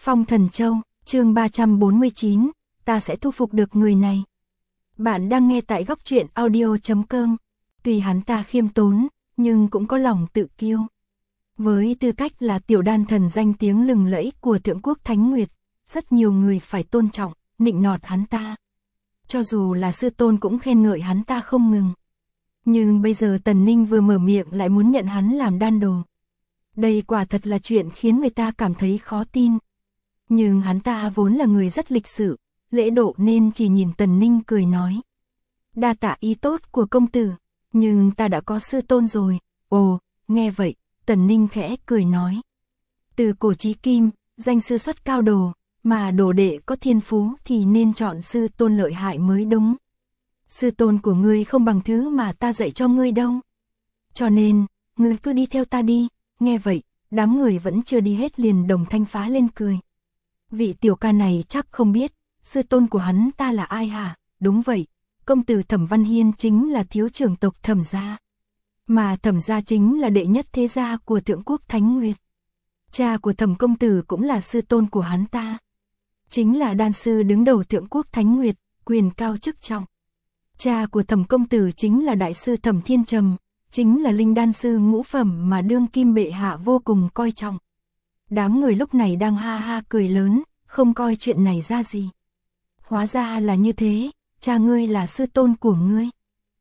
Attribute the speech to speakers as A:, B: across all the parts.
A: Phong Thần Châu, chương 349, ta sẽ thu phục được người này. Bạn đang nghe tại góc truyện audio.com. Tuy hắn ta khiêm tốn, nhưng cũng có lòng tự kiêu. Với tư cách là tiểu đan thần danh tiếng lừng lẫy của Thượng Quốc Thánh Nguyệt, rất nhiều người phải tôn trọng, nịnh nọt hắn ta. Cho dù là sư tôn cũng khen ngợi hắn ta không ngừng. Nhưng bây giờ Tần Ninh vừa mở miệng lại muốn nhận hắn làm đan đồ. Đây quả thật là chuyện khiến người ta cảm thấy khó tin. Nhưng hắn ta vốn là người rất lịch sự, lễ độ nên chỉ nhìn Tần Ninh cười nói. Đa tạ ý tốt của công tử, nhưng ta đã có sư tôn rồi. Ồ, nghe vậy, Tần Ninh khẽ cười nói. Từ cổ chí kim, danh sư xuất cao đồ, mà đồ đệ có thiên phú thì nên chọn sư tôn lợi hại mới đúng. Sư tôn của ngươi không bằng thứ mà ta dạy cho ngươi đâu. Cho nên, ngươi cứ đi theo ta đi. Nghe vậy, đám người vẫn chưa đi hết liền đồng thanh phá lên cười. Vị tiểu ca này chắc không biết, sư tôn của hắn ta là ai hả? Đúng vậy, công tử Thẩm Văn Hiên chính là thiếu trưởng tộc Thẩm gia. Mà Thẩm gia chính là đệ nhất thế gia của Thượng Quốc Thánh Nguyệt. Cha của Thẩm công tử cũng là sư tôn của hắn ta. Chính là đan sư đứng đầu Thượng Quốc Thánh Nguyệt, quyền cao chức trọng. Cha của Thẩm công tử chính là đại sư Thẩm Thiên Trầm, chính là linh đan sư ngũ phẩm mà đương kim bệ hạ vô cùng coi trọng. Đám người lúc này đang ha ha cười lớn, không coi chuyện này ra gì. Hóa ra là như thế, cha ngươi là sư tôn của ngươi.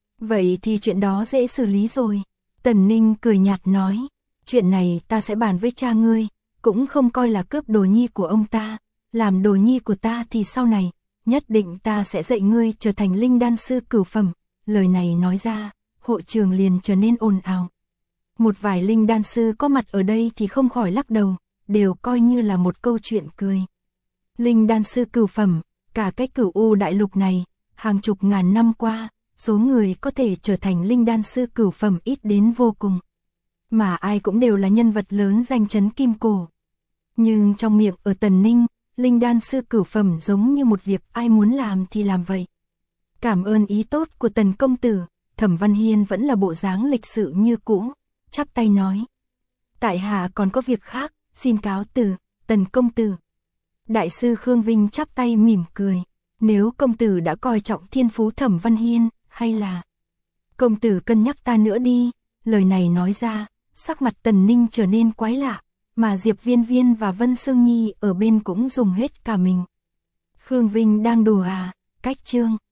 A: Vậy thì chuyện đó dễ xử lý rồi. Tần Ninh cười nhạt nói, chuyện này ta sẽ bàn với cha ngươi, cũng không coi là cướp đồ nhi của ông ta. Làm đồ nhi của ta thì sau này, nhất định ta sẽ dạy ngươi trở thành linh đan sư cửu phẩm. Lời này nói ra, hội trường liền trở nên ồn ào. Một vài linh đan sư có mặt ở đây thì không khỏi lắc đầu, đều coi như là một câu chuyện cười. Linh đan sư cửu phẩm, cả cái Cửu U đại lục này, hàng chục ngàn năm qua, số người có thể trở thành linh đan sư cửu phẩm ít đến vô cùng. Mà ai cũng đều là nhân vật lớn danh chấn kim cổ. Nhưng trong miệng ở Tần Ninh, linh đan sư cửu phẩm giống như một việc ai muốn làm thì làm vậy. Cảm ơn ý tốt của Tần công tử. Thẩm Văn Hiên vẫn là bộ dáng lịch sự như cũ, chắp tay nói. Tại hạ còn có việc khác, xin cáo từ, Tần công tử. Đại sư Khương Vinh chắp tay mỉm cười. Nếu công tử đã coi trọng thiên phú Thẩm Văn Hiên, hay là công tử cân nhắc ta nữa đi. Lời này nói ra, sắc mặt Tần Ninh trở nên quái lạ, mà Diệp Viên Viên và Vân Sương Nhi ở bên cũng dùng hết cả mình. Khương Vinh đang đùa à, cách chương.